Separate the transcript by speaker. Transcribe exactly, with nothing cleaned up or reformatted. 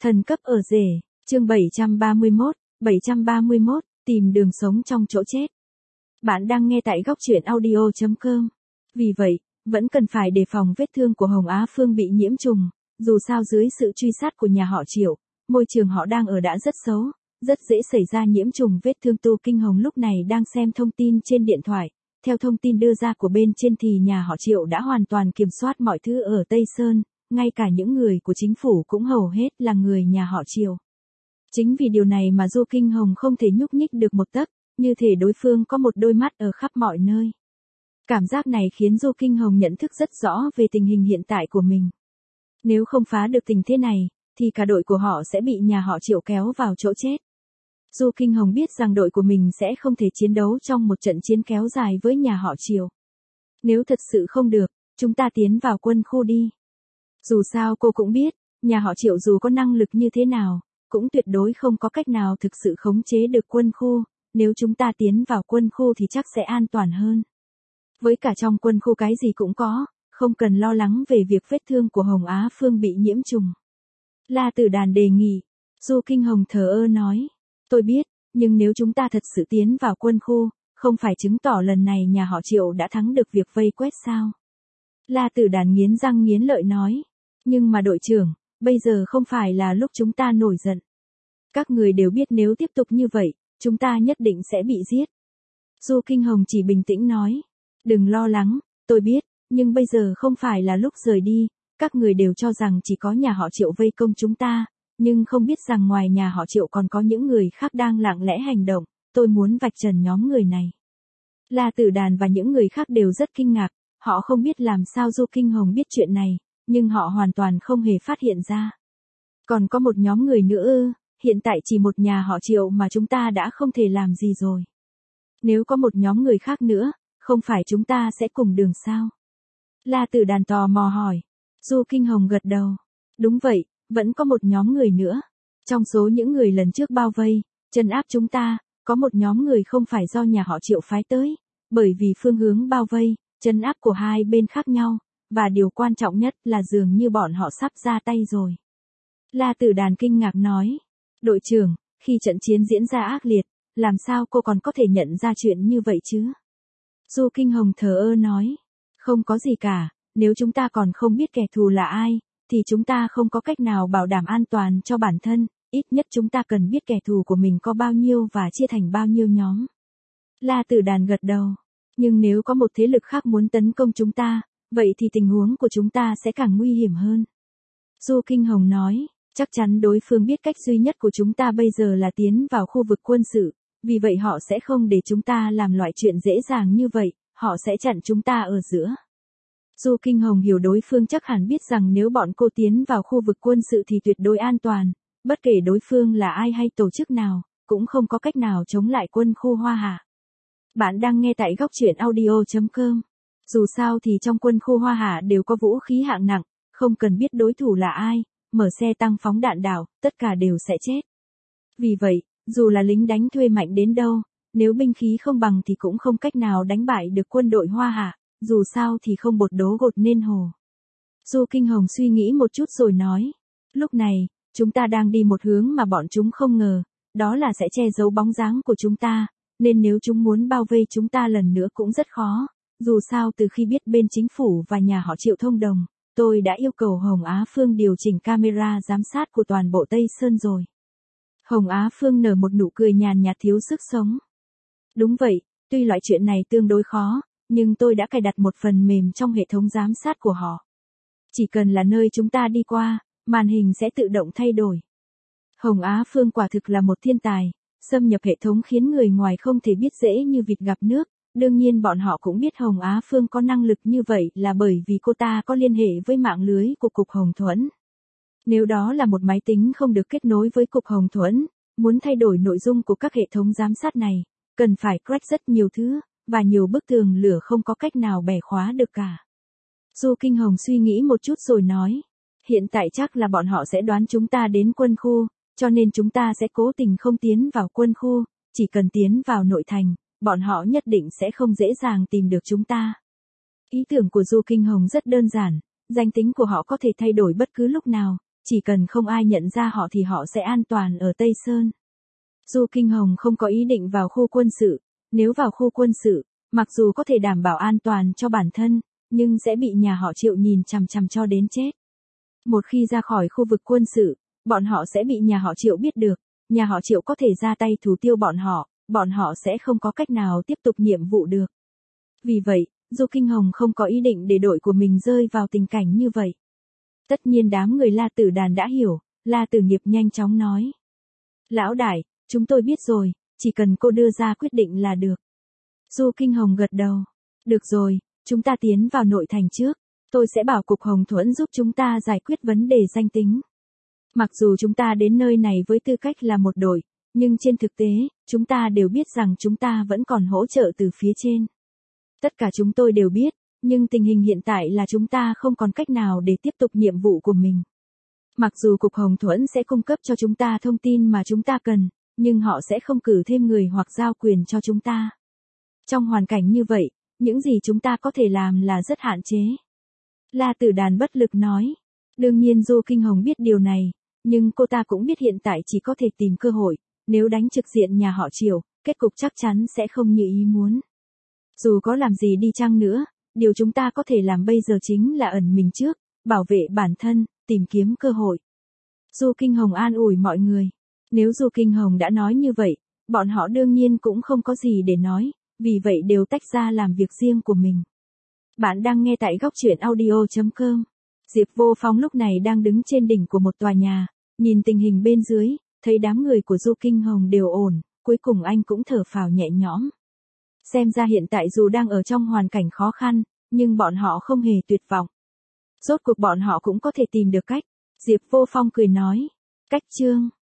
Speaker 1: Thần cấp ở rể, chương bảy trăm ba mươi mốt, bảy trăm ba mươi mốt, tìm đường sống trong chỗ chết. Bạn đang nghe tại góc truyện audio chấm com. Vì vậy, vẫn cần phải đề phòng vết thương của Hồng Á Phương bị nhiễm trùng, dù sao dưới sự truy sát của nhà họ Triệu, môi trường họ đang ở đã rất xấu, rất dễ xảy ra nhiễm trùng vết thương. Tu Kinh Hồng lúc này đang xem thông tin trên điện thoại. Theo thông tin đưa ra của bên trên thì nhà họ Triệu đã hoàn toàn kiểm soát mọi thứ ở Tây Sơn, ngay cả những người của chính phủ cũng hầu hết là người nhà họ Triệu. Chính vì điều này mà Du Kinh Hồng không thể nhúc nhích được một tấc, như thể đối phương có một đôi mắt ở khắp mọi nơi. Cảm giác này khiến Du Kinh Hồng nhận thức rất rõ về tình hình hiện tại của mình. Nếu không phá được tình thế này, thì cả đội của họ sẽ bị nhà họ Triệu kéo vào chỗ chết. Du Kinh Hồng biết rằng đội của mình sẽ không thể chiến đấu trong một trận chiến kéo dài với nhà họ Triệu. Nếu thật sự không được, chúng ta tiến vào quân khu đi. Dù sao cô cũng biết, nhà họ Triệu dù có năng lực như thế nào, cũng tuyệt đối không có cách nào thực sự khống chế được quân khu, nếu chúng ta tiến vào quân khu thì chắc sẽ an toàn hơn. Với cả trong quân khu cái gì cũng có, không cần lo lắng về việc vết thương của Hồng Á Phương bị nhiễm trùng. La Tử Đàn đề nghị. Du Kinh Hồng thờ ơ nói, tôi biết, nhưng nếu chúng ta thật sự tiến vào quân khu, không phải chứng tỏ lần này nhà họ Triệu đã thắng được việc vây quét sao? La Tử Đàn nghiến răng nghiến lợi nói, nhưng mà đội trưởng, bây giờ không phải là lúc chúng ta nổi giận. Các người đều biết nếu tiếp tục như vậy, chúng ta nhất định sẽ bị giết. Du Kinh Hồng chỉ bình tĩnh nói, đừng lo lắng, tôi biết, nhưng bây giờ không phải là lúc rời đi, các người đều cho rằng chỉ có nhà họ Triệu vây công chúng ta, nhưng không biết rằng ngoài nhà họ Triệu còn có những người khác đang lặng lẽ hành động, tôi muốn vạch trần nhóm người này. La Tử Đàn và những người khác đều rất kinh ngạc, họ không biết làm sao Du Kinh Hồng biết chuyện này, nhưng họ hoàn toàn không hề phát hiện ra. Còn có một nhóm người nữa ư, hiện tại chỉ một nhà họ Triệu mà chúng ta đã không thể làm gì rồi. Nếu có một nhóm người khác nữa, không phải chúng ta sẽ cùng đường sao? La Tử Đàn tò mò hỏi. Du Kinh Hồng gật đầu. Đúng vậy, vẫn có một nhóm người nữa. Trong số những người lần trước bao vây, trấn áp chúng ta, có một nhóm người không phải do nhà họ Triệu phái tới, bởi vì phương hướng bao vây, trấn áp của hai bên khác nhau, và điều quan trọng nhất là dường như bọn họ sắp ra tay rồi. La Tử Đàn kinh ngạc nói, đội trưởng, khi trận chiến diễn ra ác liệt, làm sao cô còn có thể nhận ra chuyện như vậy chứ? Du Kinh Hồng thờ ơ nói, không có gì cả, nếu chúng ta còn không biết kẻ thù là ai, thì chúng ta không có cách nào bảo đảm an toàn cho bản thân, ít nhất chúng ta cần biết kẻ thù của mình có bao nhiêu và chia thành bao nhiêu nhóm. La Tử Đàn gật đầu, nhưng nếu có một thế lực khác muốn tấn công chúng ta, vậy thì tình huống của chúng ta sẽ càng nguy hiểm hơn. Du Kinh Hồng nói, chắc chắn đối phương biết cách duy nhất của chúng ta bây giờ là tiến vào khu vực quân sự, vì vậy họ sẽ không để chúng ta làm loại chuyện dễ dàng như vậy, họ sẽ chặn chúng ta ở giữa. Du Kinh Hồng hiểu đối phương chắc hẳn biết rằng nếu bọn cô tiến vào khu vực quân sự thì tuyệt đối an toàn, bất kể đối phương là ai hay tổ chức nào, cũng không có cách nào chống lại quân khu Hoa Hạ. Bạn đang nghe tại góc truyện audio chấm com. Dù sao thì trong quân khu Hoa Hạ đều có vũ khí hạng nặng, không cần biết đối thủ là ai, mở xe tăng phóng đạn đảo, tất cả đều sẽ chết. Vì vậy, dù là lính đánh thuê mạnh đến đâu, nếu binh khí không bằng thì cũng không cách nào đánh bại được quân đội Hoa Hạ, dù sao thì không bột đố gột nên hồ. Du Kinh Hồng suy nghĩ một chút rồi nói, lúc này, chúng ta đang đi một hướng mà bọn chúng không ngờ, đó là sẽ che giấu bóng dáng của chúng ta, nên nếu chúng muốn bao vây chúng ta lần nữa cũng rất khó, dù sao từ khi biết bên chính phủ và nhà họ Triệu thông đồng, tôi đã yêu cầu Hồng Á Phương điều chỉnh camera giám sát của toàn bộ Tây Sơn rồi. Hồng Á Phương nở một nụ cười nhàn nhạt thiếu sức sống. Đúng vậy, tuy loại chuyện này tương đối khó, nhưng tôi đã cài đặt một phần mềm trong hệ thống giám sát của họ. Chỉ cần là nơi chúng ta đi qua, màn hình sẽ tự động thay đổi. Hồng Á Phương quả thực là một thiên tài, xâm nhập hệ thống khiến người ngoài không thể biết dễ như vịt gặp nước. Đương nhiên bọn họ cũng biết Hồng Á Phương có năng lực như vậy là bởi vì cô ta có liên hệ với mạng lưới của Cục Hồng Thuẫn. Nếu đó là một máy tính không được kết nối với Cục Hồng Thuẫn, muốn thay đổi nội dung của các hệ thống giám sát này, cần phải crack rất nhiều thứ, và nhiều bức tường lửa không có cách nào bẻ khóa được cả. Du Kinh Hồng suy nghĩ một chút rồi nói, hiện tại chắc là bọn họ sẽ đoán chúng ta đến quân khu, cho nên chúng ta sẽ cố tình không tiến vào quân khu, chỉ cần tiến vào nội thành, bọn họ nhất định sẽ không dễ dàng tìm được chúng ta. Ý tưởng của Du Kinh Hồng rất đơn giản, danh tính của họ có thể thay đổi bất cứ lúc nào, chỉ cần không ai nhận ra họ thì họ sẽ an toàn ở Tây Sơn. Du Kinh Hồng không có ý định vào khu quân sự, nếu vào khu quân sự, mặc dù có thể đảm bảo an toàn cho bản thân, nhưng sẽ bị nhà họ Triệu nhìn chằm chằm cho đến chết. Một khi ra khỏi khu vực quân sự, bọn họ sẽ bị nhà họ Triệu biết được, nhà họ Triệu có thể ra tay thủ tiêu bọn họ, bọn họ sẽ không có cách nào tiếp tục nhiệm vụ được. Vì vậy, Du Kinh Hồng không có ý định để đội của mình rơi vào tình cảnh như vậy. Tất nhiên đám người La Tử Đàn đã hiểu, La Tử Nghiệp nhanh chóng nói. Lão đại, chúng tôi biết rồi, chỉ cần cô đưa ra quyết định là được. Du Kinh Hồng gật đầu. Được rồi, chúng ta tiến vào nội thành trước, tôi sẽ bảo Cục Hồng Thuẫn giúp chúng ta giải quyết vấn đề danh tính. Mặc dù chúng ta đến nơi này với tư cách là một đội, nhưng trên thực tế, chúng ta đều biết rằng chúng ta vẫn còn hỗ trợ từ phía trên. Tất cả chúng tôi đều biết, nhưng tình hình hiện tại là chúng ta không còn cách nào để tiếp tục nhiệm vụ của mình. Mặc dù Cục Hồng Thuẫn sẽ cung cấp cho chúng ta thông tin mà chúng ta cần, nhưng họ sẽ không cử thêm người hoặc giao quyền cho chúng ta. Trong hoàn cảnh như vậy, những gì chúng ta có thể làm là rất hạn chế. La Tử Đàn bất lực nói. Đương nhiên Du Kinh Hồng biết điều này, nhưng cô ta cũng biết hiện tại chỉ có thể tìm cơ hội, nếu đánh trực diện nhà họ Triệu, kết cục chắc chắn sẽ không như ý muốn. Dù có làm gì đi chăng nữa, điều chúng ta có thể làm bây giờ chính là ẩn mình trước, bảo vệ bản thân, tìm kiếm cơ hội. Du Kinh Hồng an ủi mọi người. Nếu Du Kinh Hồng đã nói như vậy, bọn họ đương nhiên cũng không có gì để nói, vì vậy đều tách ra làm việc riêng của mình. Bạn đang nghe tại góc truyện audio chấm com. Diệp Vô Phong lúc này đang đứng trên đỉnh của một tòa nhà, nhìn tình hình bên dưới, thấy đám người của Du Kinh Hồng đều ổn, cuối cùng anh cũng thở phào nhẹ nhõm. Xem ra hiện tại dù đang ở trong hoàn cảnh khó khăn, nhưng bọn họ không hề tuyệt vọng. Rốt cuộc bọn họ cũng có thể tìm được cách. Diệp Vô Phong cười nói. Cách chương